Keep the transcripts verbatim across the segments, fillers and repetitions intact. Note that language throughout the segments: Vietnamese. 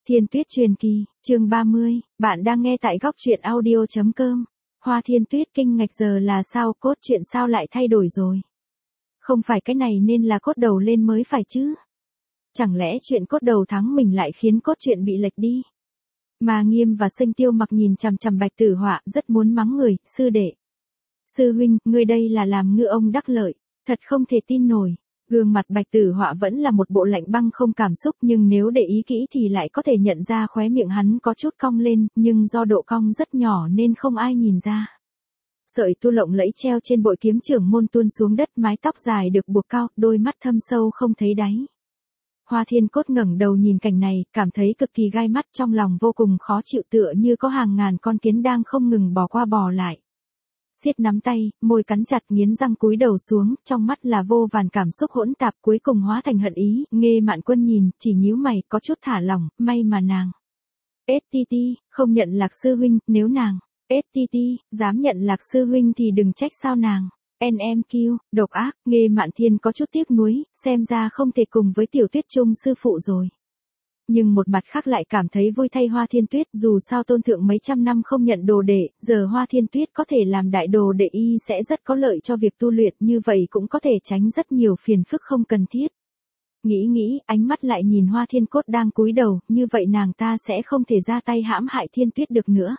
Thiên Tuyết truyền kỳ, chương ba mươi, bạn đang nghe tại góc truyện audio chấm com. Hoa Thiên Tuyết kinh ngạc giờ là sao, cốt truyện sao lại thay đổi rồi? Không phải cái này nên là cốt đầu lên mới phải chứ? Chẳng lẽ chuyện cốt đầu thắng mình lại khiến cốt truyện bị lệch đi? Mà Nghiêm và Sinh Tiêu Mặc nhìn chằm chằm Bạch Tử Họa, rất muốn mắng người, sư đệ. Sư huynh, ngươi đây là làm ngư ông đắc lợi, thật không thể tin nổi. Gương mặt Bạch Tử Họa vẫn là một bộ lạnh băng không cảm xúc, nhưng nếu để ý kỹ thì lại có thể nhận ra khóe miệng hắn có chút cong lên, nhưng do độ cong rất nhỏ nên không ai nhìn ra. Sợi tu lộng lẫy treo trên bội kiếm trưởng môn tuôn xuống đất, mái tóc dài được buộc cao, đôi mắt thâm sâu không thấy đáy. Hoa Thiên Cốt ngẩng đầu nhìn cảnh này, cảm thấy cực kỳ gai mắt, trong lòng vô cùng khó chịu, tựa như có hàng ngàn con kiến đang không ngừng bò qua bò lại. Siết nắm tay, môi cắn chặt, nghiến răng cúi đầu xuống, trong mắt là vô vàn cảm xúc hỗn tạp, cuối cùng hóa thành hận ý. Nghê Mạn Quân nhìn, chỉ nhíu mày, có chút thả lỏng, may mà nàng ét tê tê không nhận Lạc sư huynh, nếu nàng ét tê tê dám nhận Lạc sư huynh thì đừng trách sao nàng en em kiu, độc ác. Nghê Mạn Thiên có chút tiếc nuối, xem ra không thể cùng với Tiểu Tuyết chung sư phụ rồi. Nhưng một mặt khác lại cảm thấy vui thay Hoa Thiên Tuyết, dù sao tôn thượng mấy trăm năm không nhận đồ đệ, giờ Hoa Thiên Tuyết có thể làm đại đồ đệ y sẽ rất có lợi cho việc tu luyện, như vậy cũng có thể tránh rất nhiều phiền phức không cần thiết. Nghĩ nghĩ, ánh mắt lại nhìn Hoa Thiên Cốt đang cúi đầu, như vậy nàng ta sẽ không thể ra tay hãm hại Thiên Tuyết được nữa.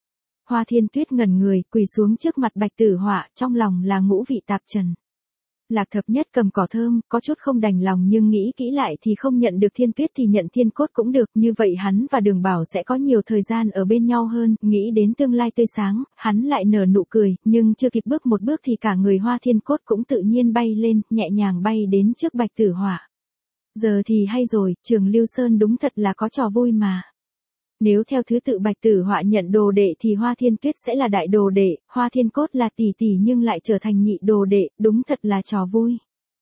Hoa Thiên Tuyết ngẩn người, quỳ xuống trước mặt Bạch Tử Họa, trong lòng là ngũ vị tạp trần. Lạc Thập Nhất cầm cỏ thơm, có chút không đành lòng, nhưng nghĩ kỹ lại thì không nhận được Thiên Tuyết thì nhận Thiên Cốt cũng được, như vậy hắn và Đường Bảo sẽ có nhiều thời gian ở bên nhau hơn. Nghĩ đến tương lai tươi sáng, hắn lại nở nụ cười, nhưng chưa kịp bước một bước thì cả người Hoa Thiên Cốt cũng tự nhiên bay lên, nhẹ nhàng bay đến trước Bạch Tử Họa. Giờ thì hay rồi, Trường Lưu Sơn đúng thật là có trò vui mà. Nếu theo thứ tự Bạch Tử Họa nhận đồ đệ thì Hoa Thiên Tuyết sẽ là đại đồ đệ, Hoa Thiên Cốt là tỷ tỷ nhưng lại trở thành nhị đồ đệ, đúng thật là trò vui.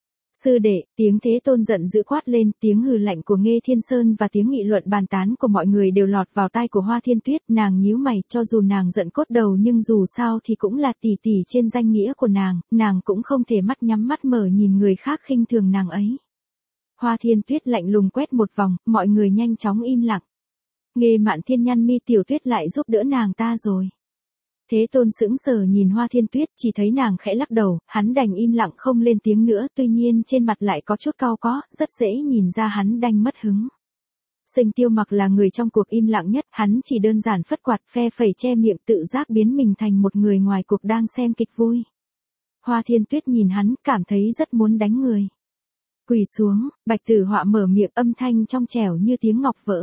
Sư đệ, tiếng Thế Tôn giận dữ quát lên, tiếng hừ lạnh của Nghê Thiên Sơn và tiếng nghị luận bàn tán của mọi người đều lọt vào tai của Hoa Thiên Tuyết, nàng nhíu mày, cho dù nàng giận cốt đầu nhưng dù sao thì cũng là tỷ tỷ trên danh nghĩa của nàng, nàng cũng không thể mắt nhắm mắt mở nhìn người khác khinh thường nàng ấy. Hoa Thiên Tuyết lạnh lùng quét một vòng, mọi người nhanh chóng im lặng. Nghê Mạn Thiên nhăn mi, Tiểu Tuyết lại giúp đỡ nàng ta rồi. Thế Tôn sững sờ nhìn Hoa Thiên Tuyết, chỉ thấy nàng khẽ lắc đầu, hắn đành im lặng không lên tiếng nữa, tuy nhiên trên mặt lại có chút cau có, rất dễ nhìn ra hắn đành mất hứng. Sinh Tiêu Mặc là người trong cuộc im lặng nhất, hắn chỉ đơn giản phất quạt phe phẩy che miệng, tự giác biến mình thành một người ngoài cuộc đang xem kịch vui. Hoa Thiên Tuyết nhìn hắn, cảm thấy rất muốn đánh người. Quỳ xuống, Bạch Tử Họa mở miệng, âm thanh trong trẻo như tiếng ngọc vỡ.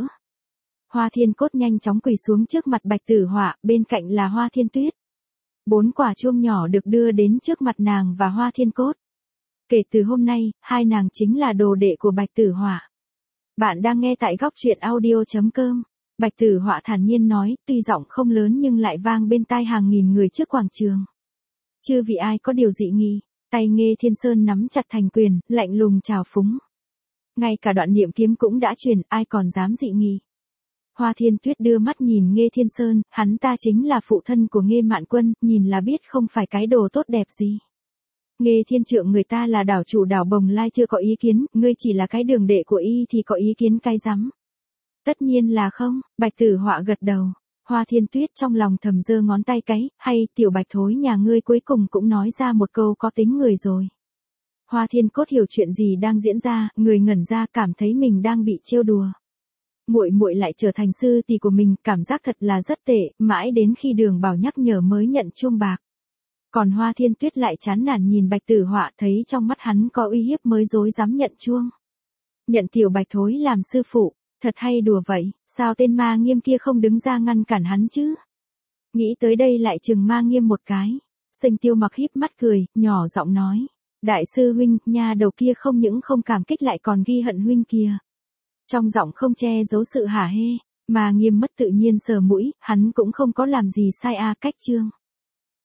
Hoa Thiên Cốt nhanh chóng quỳ xuống trước mặt Bạch Tử Họa, bên cạnh là Hoa Thiên Tuyết. Bốn quả chuông nhỏ được đưa đến trước mặt nàng và Hoa Thiên Cốt. Kể từ hôm nay, hai nàng chính là đồ đệ của Bạch Tử Họa. Bạn đang nghe tại góc truyện audio chấm com. Bạch Tử Họa thản nhiên nói, tuy giọng không lớn nhưng lại vang bên tai hàng nghìn người trước quảng trường. Chưa vì ai có điều dị nghị, tay Nghê Thiên Sơn nắm chặt thành quyền, lạnh lùng trào phúng. Ngay cả đoạn niệm kiếm cũng đã truyền, ai còn dám dị nghị. Hoa Thiên Tuyết đưa mắt nhìn Nghê Thiên Sơn, hắn ta chính là phụ thân của Nghê Mạn Quân, nhìn là biết không phải cái đồ tốt đẹp gì. Nghê Thiên Trượng người ta là đảo chủ đảo Bồng Lai chưa có ý kiến, ngươi chỉ là cái đường đệ của y thì có ý kiến cái rắm. Tất nhiên là không, Bạch Tử Họa gật đầu. Hoa Thiên Tuyết trong lòng thầm giơ ngón tay cái, hay tiểu Bạch thối nhà ngươi cuối cùng cũng nói ra một câu có tính người rồi. Hoa Thiên Cốt hiểu chuyện gì đang diễn ra, người ngẩn ra, cảm thấy mình đang bị trêu đùa. Muội muội lại trở thành sư tỷ của mình, cảm giác thật là rất tệ, mãi đến khi Đường Bảo nhắc nhở mới nhận chuông bạc. Còn Hoa Thiên Tuyết lại chán nản nhìn Bạch Tử Họa, thấy trong mắt hắn có uy hiếp mới dối dám nhận chuông. Nhận tiểu Bạch thối làm sư phụ, thật hay đùa vậy, sao tên Ma Nghiêm kia không đứng ra ngăn cản hắn chứ? Nghĩ tới đây lại chừng Ma Nghiêm một cái. Sinh Tiêu Mặc híp mắt cười, nhỏ giọng nói, đại sư huynh, nha đầu kia không những không cảm kích lại còn ghi hận huynh kia. Trong giọng không che giấu sự hả hê, mà Nghiêm mất tự nhiên sờ mũi, hắn cũng không có làm gì sai a, cách chương.